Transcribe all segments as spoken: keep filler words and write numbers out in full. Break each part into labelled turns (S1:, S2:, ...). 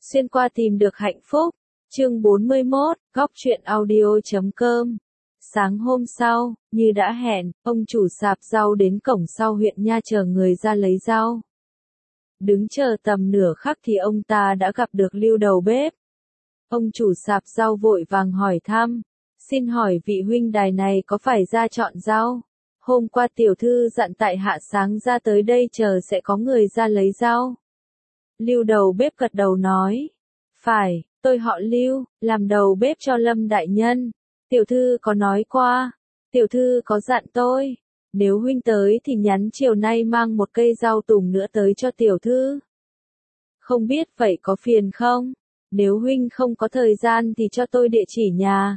S1: Xuyên qua tìm được hạnh phúc. Chương bốn mươi mốt, góc truyện audio chấm com. Sáng hôm sau, như đã hẹn, ông chủ sạp rau đến cổng sau huyện nha chờ người ra lấy rau. Đứng chờ tầm nửa khắc thì ông ta đã gặp được Lưu đầu bếp. Ông chủ sạp rau vội vàng hỏi thăm, xin hỏi vị huynh đài này có phải ra chọn rau? Hôm qua tiểu thư dặn tại hạ sáng ra tới đây chờ sẽ có người ra lấy rau. Lưu đầu bếp gật đầu nói, phải, tôi họ Lưu, làm đầu bếp cho Lâm đại nhân. Tiểu thư có nói qua, tiểu thư có dặn tôi, nếu huynh tới thì nhắn chiều nay mang một cây rau tùng nữa tới cho tiểu thư. Không biết vậy có phiền không? Nếu huynh không có thời gian thì cho tôi địa chỉ nhà.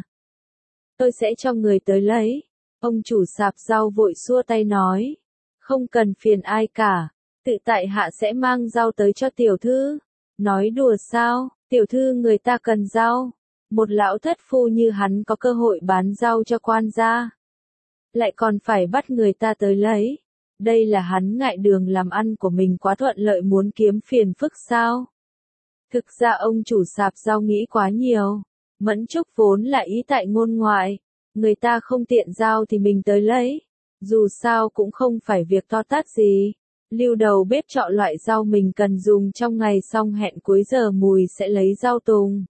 S1: Tôi sẽ cho người tới lấy. Ông chủ sạp rau vội xua tay nói, không cần phiền ai cả, tự tại hạ sẽ mang rau tới cho tiểu thư. Nói đùa sao, tiểu thư người ta cần rau. Một lão thất phu như hắn có cơ hội bán rau cho quan gia, lại còn phải bắt người ta tới lấy. Đây là hắn ngại đường làm ăn của mình quá thuận lợi muốn kiếm phiền phức sao? Thực ra ông chủ sạp rau nghĩ quá nhiều. Mẫn Trúc vốn là ý tại ngôn ngoại, người ta không tiện rau thì mình tới lấy. Dù sao cũng không phải việc to tát gì. Lưu đầu bếp chọn loại rau mình cần dùng trong ngày xong hẹn cuối giờ mùi sẽ lấy rau tùng.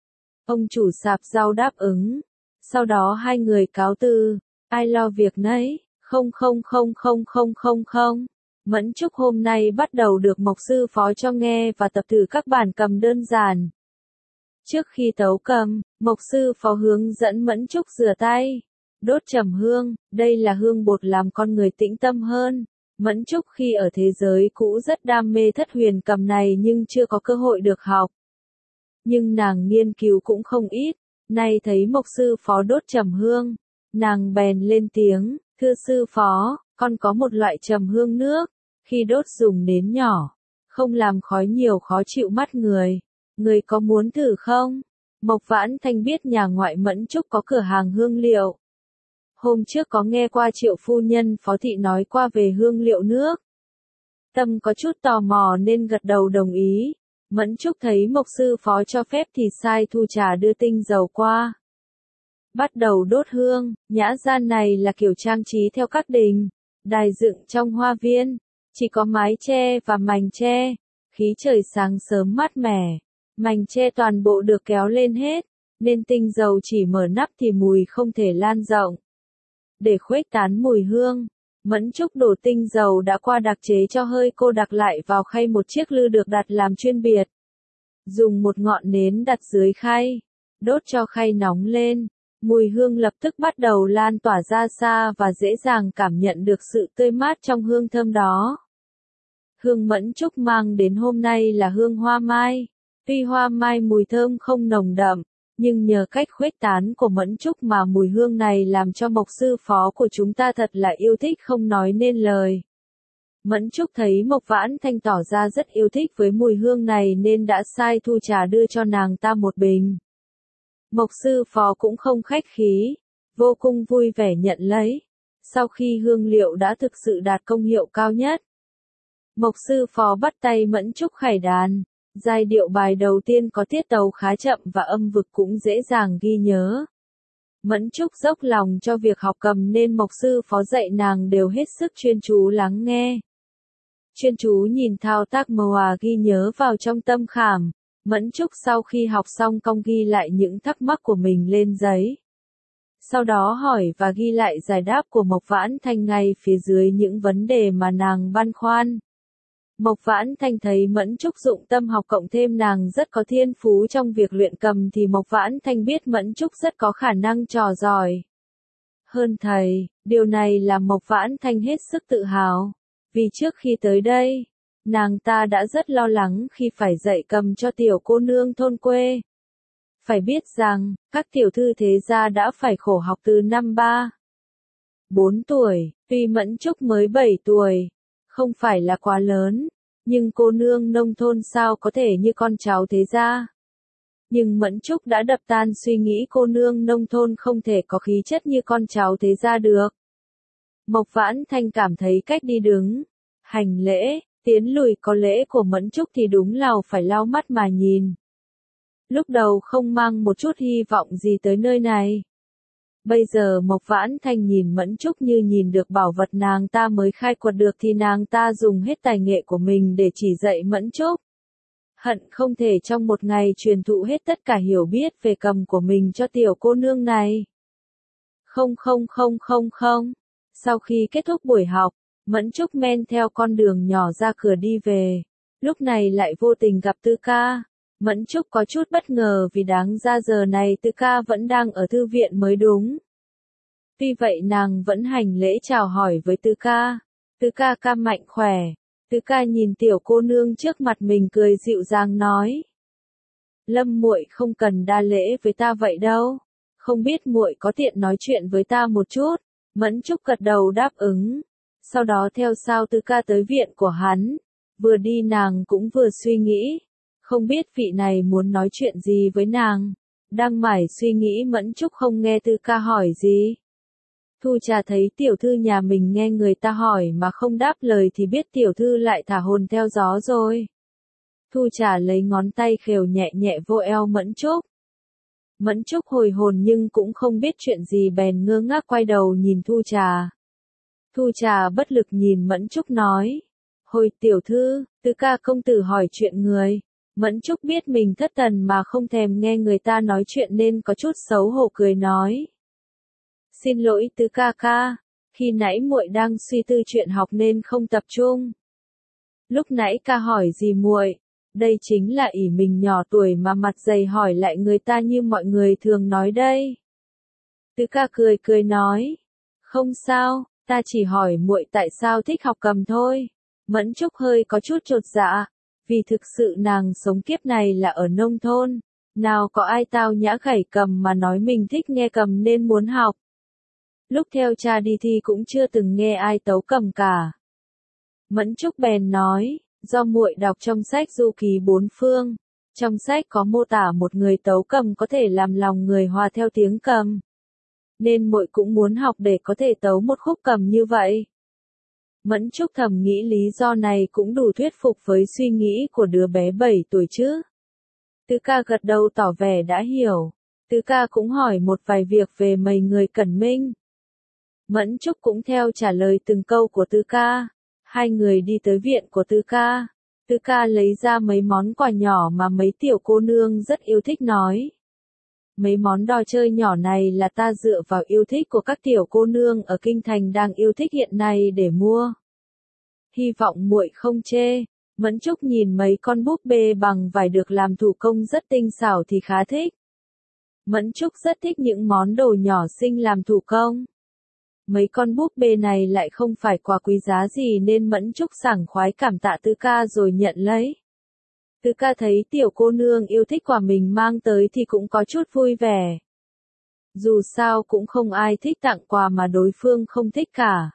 S1: Ông chủ sạp rau đáp ứng. Sau đó hai người cáo từ, ai lo việc nấy, không không không không không không không. Mẫn Trúc hôm nay bắt đầu được Mộc sư phó cho nghe và tập thử các bản cầm đơn giản. Trước khi tấu cầm, Mộc sư phó hướng dẫn Mẫn Trúc rửa tay, đốt trầm hương, đây là hương bột làm con người tĩnh tâm hơn. Mẫn Trúc khi ở thế giới cũ rất đam mê thất huyền cầm này nhưng chưa có cơ hội được học. Nhưng nàng nghiên cứu cũng không ít, nay thấy Mộc sư phó đốt trầm hương, nàng bèn lên tiếng, thưa sư phó, con có một loại trầm hương nước, khi đốt dùng nến nhỏ, không làm khói nhiều khó chịu mắt người, người có muốn thử không? Mộc Vãn Thanh biết nhà ngoại Mẫn Trúc có cửa hàng hương liệu. Hôm trước có nghe qua Triệu phu nhân Phó thị nói qua về hương liệu nước. Tâm có chút tò mò nên gật đầu đồng ý. Mẫn Trúc thấy Mộc sư phó cho phép thì sai thu trà đưa tinh dầu qua. Bắt đầu đốt hương, nhã gian này là kiểu trang trí theo các đình, đài dựng trong hoa viên, chỉ có mái che và mành che, khí trời sáng sớm mát mẻ, mành che toàn bộ được kéo lên hết, nên tinh dầu chỉ mở nắp thì mùi không thể lan rộng. Để khuếch tán mùi hương, Mẫn Trúc đổ tinh dầu đã qua đặc chế cho hơi cô đặc lại vào khay một chiếc lư được đặt làm chuyên biệt. Dùng một ngọn nến đặt dưới khay, đốt cho khay nóng lên, mùi hương lập tức bắt đầu lan tỏa ra xa và dễ dàng cảm nhận được sự tươi mát trong hương thơm đó. Hương Mẫn Trúc mang đến hôm nay là hương hoa mai. Tuy hoa mai mùi thơm không nồng đậm, nhưng nhờ cách khuếch tán của Mẫn Trúc mà mùi hương này làm cho Mộc sư phó của chúng ta thật là yêu thích không nói nên lời. Mẫn Trúc thấy Mộc Vãn Thanh tỏ ra rất yêu thích với mùi hương này nên đã sai thu trà đưa cho nàng ta một bình. Mộc sư phó cũng không khách khí, vô cùng vui vẻ nhận lấy. Sau khi hương liệu đã thực sự đạt công hiệu cao nhất, Mộc sư phó bắt tay Mẫn Trúc khải đàn. Giai điệu bài đầu tiên có tiết tấu khá chậm và âm vực cũng dễ dàng ghi nhớ. Mẫn Trúc dốc lòng cho việc học cầm nên Mộc sư phó dạy nàng đều hết sức chuyên chú lắng nghe. Chuyên chú nhìn thao tác mờ hòa ghi nhớ vào trong tâm khảm. Mẫn Trúc sau khi học xong cong ghi lại những thắc mắc của mình lên giấy. Sau đó hỏi và ghi lại giải đáp của Mộc Vãn Thanh ngay phía dưới những vấn đề mà nàng băn khoăn. Mộc Vãn Thanh thấy Mẫn Trúc dụng tâm học cộng thêm nàng rất có thiên phú trong việc luyện cầm thì Mộc Vãn Thanh biết Mẫn Trúc rất có khả năng trò giỏi hơn thầy, điều này làm Mộc Vãn Thanh hết sức tự hào. Vì trước khi tới đây, nàng ta đã rất lo lắng khi phải dạy cầm cho tiểu cô nương thôn quê. Phải biết rằng, các tiểu thư thế gia đã phải khổ học từ năm ba, bốn tuổi, tuy Mẫn Trúc mới bảy tuổi. Không phải là quá lớn, nhưng cô nương nông thôn sao có thể như con cháu thế gia. Nhưng Mẫn Trúc đã đập tan suy nghĩ cô nương nông thôn không thể có khí chất như con cháu thế gia được. Mộc Vãn Thanh cảm thấy cách đi đứng, hành lễ, tiến lùi có lễ của Mẫn Trúc thì đúng là phải lau mắt mà nhìn. lúc đầu không mang một chút hy vọng gì tới nơi này. Bây giờ Mộc Vãn Thanh nhìn Mẫn Trúc như nhìn được bảo vật nàng ta mới khai quật được thì nàng ta dùng hết tài nghệ của mình để chỉ dạy Mẫn Trúc. Hận không thể trong một ngày truyền thụ hết tất cả hiểu biết về cầm của mình cho tiểu cô nương này. Không không không không không. Sau khi kết thúc buổi học, Mẫn Trúc men theo con đường nhỏ ra cửa đi về. Lúc này lại vô tình gặp Tư Ca. Mẫn Trúc có chút bất ngờ vì đáng ra giờ này Tư Ca vẫn đang ở thư viện mới đúng. Tuy vậy nàng vẫn hành lễ chào hỏi với Tư Ca. Tư Ca ca mạnh khỏe. Tư Ca nhìn tiểu cô nương trước mặt mình cười dịu dàng nói. Lâm muội không cần đa lễ với ta vậy đâu. Không biết muội có tiện nói chuyện với ta một chút. Mẫn Trúc gật đầu đáp ứng. Sau đó theo sau Tư Ca tới viện của hắn. Vừa đi nàng cũng vừa suy nghĩ. Không biết vị này muốn nói chuyện gì với nàng. Đang mải suy nghĩ Mẫn Trúc không nghe Tư Ca hỏi gì. Thu Trà thấy tiểu thư nhà mình nghe người ta hỏi mà không đáp lời thì biết tiểu thư lại thả hồn theo gió rồi. Thu Trà lấy ngón tay khều nhẹ nhẹ vô eo Mẫn Trúc. Mẫn Trúc hồi hồn nhưng cũng không biết chuyện gì bèn ngơ ngác quay đầu nhìn Thu Trà. Thu Trà bất lực nhìn Mẫn Trúc nói. Hồi tiểu thư, Tư Ca công tử hỏi chuyện người. Mẫn Trúc biết mình thất thần mà không thèm nghe người ta nói chuyện nên có chút xấu hổ cười nói. Xin lỗi Tư Ca ca, khi nãy muội đang suy tư chuyện học nên không tập trung. Lúc nãy ca hỏi gì muội? Đây chính là ỷ mình nhỏ tuổi mà mặt dày hỏi lại người ta như mọi người thường nói đây. Tư Ca cười cười nói. Không sao, ta chỉ hỏi muội tại sao thích học cầm thôi. Mẫn Trúc hơi có chút chột dạ. Vì thực sự nàng sống kiếp này là ở nông thôn. Nào có ai tao nhã gảy cầm mà nói mình thích nghe cầm nên muốn học. Lúc theo cha đi thi cũng chưa từng nghe ai tấu cầm cả. Mẫn Trúc bèn nói, do muội đọc trong sách Du Ký Bốn Phương. Trong sách có mô tả một người tấu cầm có thể làm lòng người hòa theo tiếng cầm. Nên muội cũng muốn học để có thể tấu một khúc cầm như vậy. Mẫn Trúc thầm nghĩ lý do này cũng đủ thuyết phục với suy nghĩ của đứa bé bảy tuổi chứ. Tư Ca gật đầu tỏ vẻ đã hiểu. Tư Ca cũng hỏi một vài việc về mấy người Cẩn Minh. Mẫn Trúc cũng theo trả lời từng câu của Tư Ca. Hai người đi tới viện của Tư Ca. Tư Ca lấy ra mấy món quà nhỏ mà mấy tiểu cô nương rất yêu thích nói. Mấy món đồ chơi nhỏ này là ta dựa vào yêu thích của các tiểu cô nương ở kinh thành đang yêu thích hiện nay để mua. Hy vọng muội không chê. Mẫn Trúc nhìn mấy con búp bê bằng vải được làm thủ công rất tinh xảo thì khá thích. Mẫn Trúc rất thích những món đồ nhỏ xinh làm thủ công. Mấy con búp bê này lại không phải quà quý giá gì nên Mẫn Trúc sảng khoái cảm tạ Tư Ca rồi nhận lấy. Tư Ca thấy tiểu cô nương yêu thích quà mình mang tới thì cũng có chút vui vẻ. Dù sao cũng không ai thích tặng quà mà đối phương không thích cả.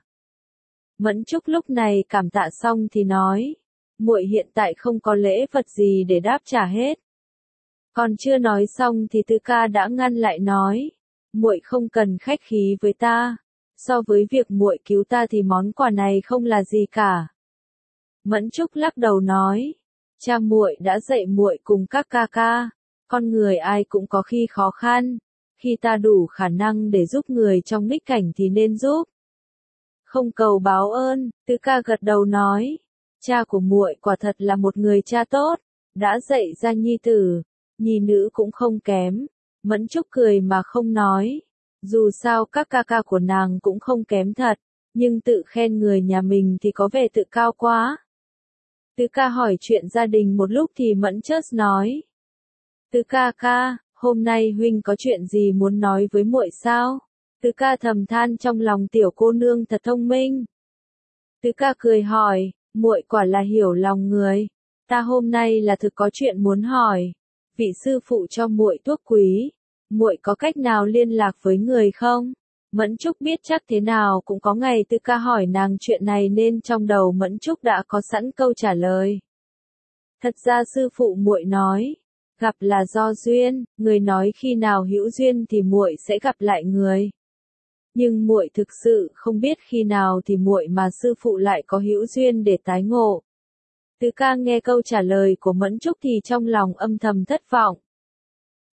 S1: Mẫn Trúc lúc này cảm tạ xong thì nói, muội hiện tại không có lễ vật gì để đáp trả hết. Còn chưa nói xong thì Tư Ca đã ngăn lại nói, muội không cần khách khí với ta, so với việc muội cứu ta thì món quà này không là gì cả. Mẫn Trúc lắc đầu nói, cha muội đã dạy muội cùng các ca ca, con người ai cũng có khi khó khăn, khi ta đủ khả năng để giúp người trong nghịch cảnh thì nên giúp. Không cầu báo ơn, Tư Ca gật đầu nói, cha của muội quả thật là một người cha tốt, đã dạy ra nhi tử, nhi nữ cũng không kém. Mẫn Trúc cười mà không nói, dù sao các ca ca của nàng cũng không kém thật, nhưng tự khen người nhà mình thì có vẻ tự cao quá. Tư Ca hỏi chuyện gia đình một lúc thì Mẫn Trúc nói, Tư ca ca, hôm nay huynh có chuyện gì muốn nói với muội sao? Tư Ca thầm than trong lòng tiểu cô nương thật thông minh. Tư Ca cười hỏi, muội quả là hiểu lòng người. Ta hôm nay là thực có chuyện muốn hỏi. Vị sư phụ cho muội thuốc quý, muội có cách nào liên lạc với người không? Mẫn Trúc biết chắc thế nào cũng có ngày Tư Ca hỏi nàng chuyện này nên trong đầu Mẫn Trúc đã có sẵn câu trả lời. Thật ra sư phụ muội nói, gặp là do duyên, người nói khi nào hữu duyên thì muội sẽ gặp lại người. Nhưng muội thực sự không biết khi nào thì muội mà sư phụ lại có hữu duyên để tái ngộ. Tư Ca nghe câu trả lời của Mẫn Trúc thì trong lòng âm thầm thất vọng.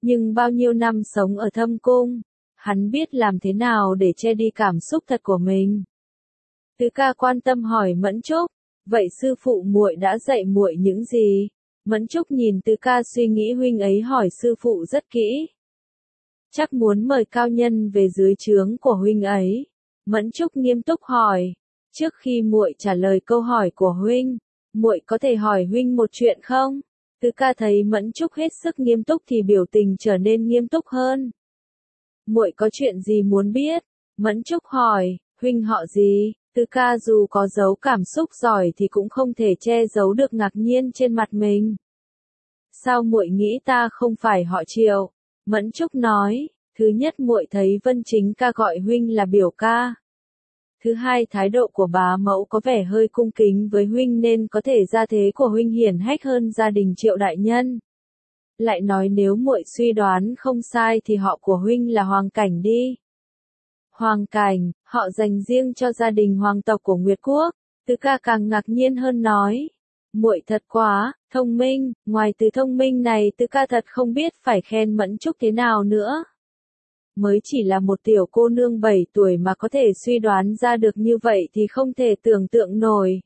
S1: Nhưng bao nhiêu năm sống ở thâm cung, hắn biết làm thế nào để che đi cảm xúc thật của mình. Tứ ca quan tâm hỏi Mẫn Trúc, vậy sư phụ muội đã dạy muội những gì? Mẫn Trúc nhìn Tứ ca suy nghĩ huynh ấy hỏi sư phụ rất kỹ. Chắc muốn mời cao nhân về dưới trướng của huynh ấy. Mẫn Trúc nghiêm túc hỏi, trước khi muội trả lời câu hỏi của huynh, muội có thể hỏi huynh một chuyện không? Tứ ca thấy Mẫn Trúc hết sức nghiêm túc thì biểu tình trở nên nghiêm túc hơn. Muội có chuyện gì muốn biết? Mẫn Trúc hỏi, huynh họ gì? Tứ ca dù có giấu cảm xúc giỏi thì cũng không thể che giấu được ngạc nhiên trên mặt mình. Sao muội nghĩ ta không phải họ Triệu? Mẫn Trúc nói, thứ nhất muội thấy Vân Chính ca gọi huynh là biểu ca. Thứ hai thái độ của bá mẫu có vẻ hơi cung kính với huynh nên có thể gia thế của huynh hiển hách hơn gia đình Triệu đại nhân. Lại nói nếu muội suy đoán không sai thì họ của huynh là Hoàng Cảnh đi. Hoàng Cảnh, họ dành riêng cho gia đình hoàng tộc của Nguyệt Quốc. Tứ ca càng ngạc nhiên hơn nói, muội thật quá, thông minh, ngoài từ thông minh này Tứ ca thật không biết phải khen Mẫn Trúc thế nào nữa. Mới chỉ là một tiểu cô nương bảy tuổi mà có thể suy đoán ra được như vậy thì không thể tưởng tượng nổi.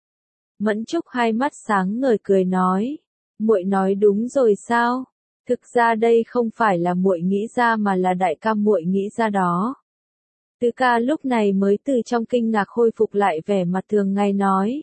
S1: Mẫn Trúc hai mắt sáng ngời cười nói, muội nói đúng rồi sao? Thực ra đây không phải là muội nghĩ ra mà là đại ca muội nghĩ ra đó. Tứ ca lúc này mới từ trong kinh ngạc khôi phục lại vẻ mặt thường ngày nói.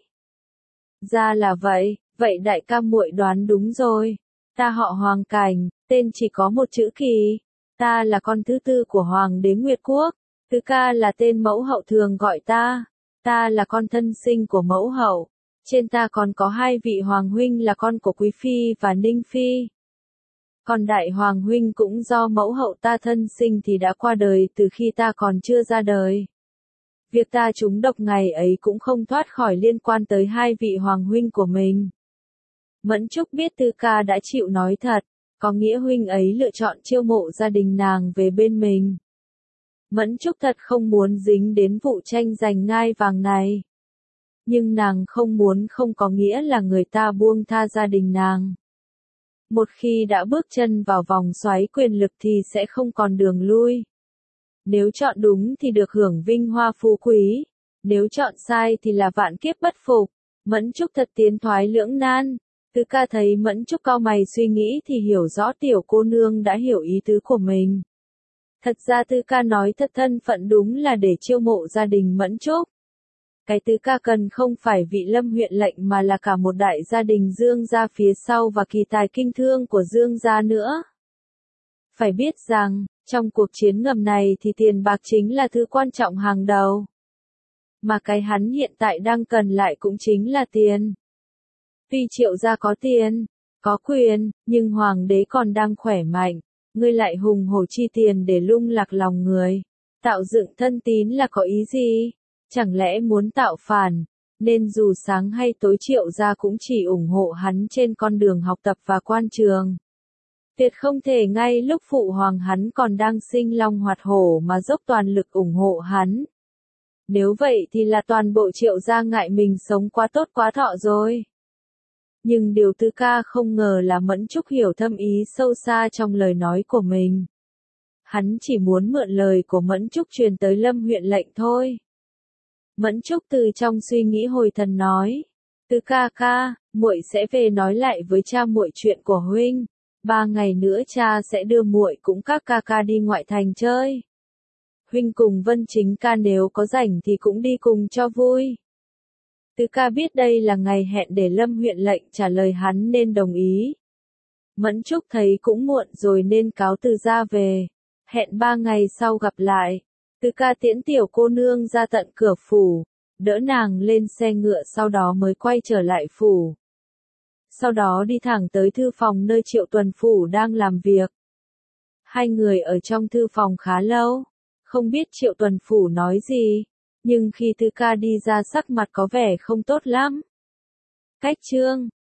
S1: Ra là vậy, vậy đại ca muội đoán đúng rồi. Ta họ Hoàng Cảnh, tên chỉ có một chữ Kỳ. Ta là con thứ tư của Hoàng đế Nguyệt Quốc. Tứ ca là tên mẫu hậu thường gọi ta. Ta là con thân sinh của mẫu hậu. Trên ta còn có hai vị hoàng huynh là con của Quý Phi và Ninh Phi. Còn đại hoàng huynh cũng do mẫu hậu ta thân sinh thì đã qua đời từ khi ta còn chưa ra đời. Việc ta trúng độc ngày ấy cũng không thoát khỏi liên quan tới hai vị hoàng huynh của mình. Mẫn Trúc biết Tứ ca đã chịu nói thật, có nghĩa huynh ấy lựa chọn chiêu mộ gia đình nàng về bên mình. Mẫn Trúc thật không muốn dính đến vụ tranh giành ngai vàng này. Nhưng nàng không muốn không có nghĩa là người ta buông tha gia đình nàng. Một khi đã bước chân vào vòng xoáy quyền lực thì sẽ không còn đường lui. Nếu chọn đúng thì được hưởng vinh hoa phú quý, nếu chọn sai thì là vạn kiếp bất phục. Mẫn Trúc thật tiến thoái lưỡng nan. Tứ ca thấy Mẫn Trúc cau mày suy nghĩ thì hiểu rõ tiểu cô nương đã hiểu ý tứ của mình. Thật ra Tứ ca nói thật thân phận đúng là để chiêu mộ gia đình Mẫn Trúc. Cái Tứ ca cần không phải vị Lâm huyện lệnh mà là cả một đại gia đình Dương gia phía sau và kỳ tài kinh thương của Dương gia nữa. Phải biết rằng, trong cuộc chiến ngầm này thì tiền bạc chính là thứ quan trọng hàng đầu. Mà cái hắn hiện tại đang cần lại cũng chính là tiền. Tuy Triệu gia có tiền, có quyền, nhưng hoàng đế còn đang khỏe mạnh, ngươi lại hùng hổ chi tiền để lung lạc lòng người. Tạo dựng thân tín là có ý gì? Chẳng lẽ muốn tạo phản, nên dù sáng hay tối Triệu gia cũng chỉ ủng hộ hắn trên con đường học tập và quan trường. Tuyệt không thể ngay lúc phụ hoàng hắn còn đang sinh long hoạt hổ mà dốc toàn lực ủng hộ hắn. Nếu vậy thì là toàn bộ Triệu gia ngại mình sống quá tốt quá thọ rồi. Nhưng điều Tứ ca không ngờ là Mẫn Trúc hiểu thâm ý sâu xa trong lời nói của mình. Hắn chỉ muốn mượn lời của Mẫn Trúc truyền tới Lâm huyện lệnh thôi. Mẫn Trúc từ trong suy nghĩ hồi thần nói, Tứ ca ca, muội sẽ về nói lại với cha muội chuyện của huynh. Ba ngày nữa cha sẽ đưa muội cũng các ca ca đi ngoại thành chơi. Huynh cùng Vân Chính ca nếu có rảnh thì cũng đi cùng cho vui. Tứ ca biết đây là ngày hẹn để Lâm huyện lệnh trả lời hắn nên đồng ý. Mẫn Trúc thấy cũng muộn rồi nên cáo từ ra về. Hẹn ba ngày sau gặp lại. Tứ ca tiễn tiểu cô nương ra tận cửa phủ, đỡ nàng lên xe ngựa sau đó mới quay trở lại phủ. Sau đó đi thẳng tới thư phòng nơi Triệu Tuần Phủ đang làm việc. Hai người ở trong thư phòng khá lâu, không biết Triệu Tuần Phủ nói gì, nhưng khi Tứ ca đi ra sắc mặt có vẻ không tốt lắm. Cách chương